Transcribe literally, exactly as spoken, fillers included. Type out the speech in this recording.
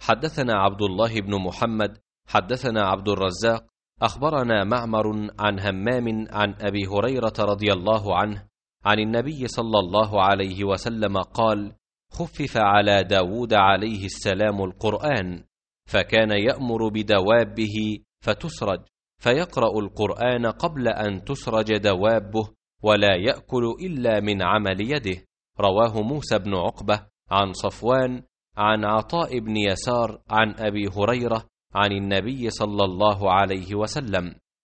حدثنا عبد الله بن محمد حدثنا عبد الرزاق أخبرنا معمر عن همام عن أبي هريرة رضي الله عنه عن النبي صلى الله عليه وسلم قال: خفف على داود عليه السلام القرآن، فكان يأمر بدوابه فتسرج، فيقرأ القرآن قبل أن تسرج دوابه، ولا يأكل إلا من عمل يده. رواه موسى بن عقبة عن صفوان عن عطاء بن يسار عن أبي هريرة عن النبي صلى الله عليه وسلم.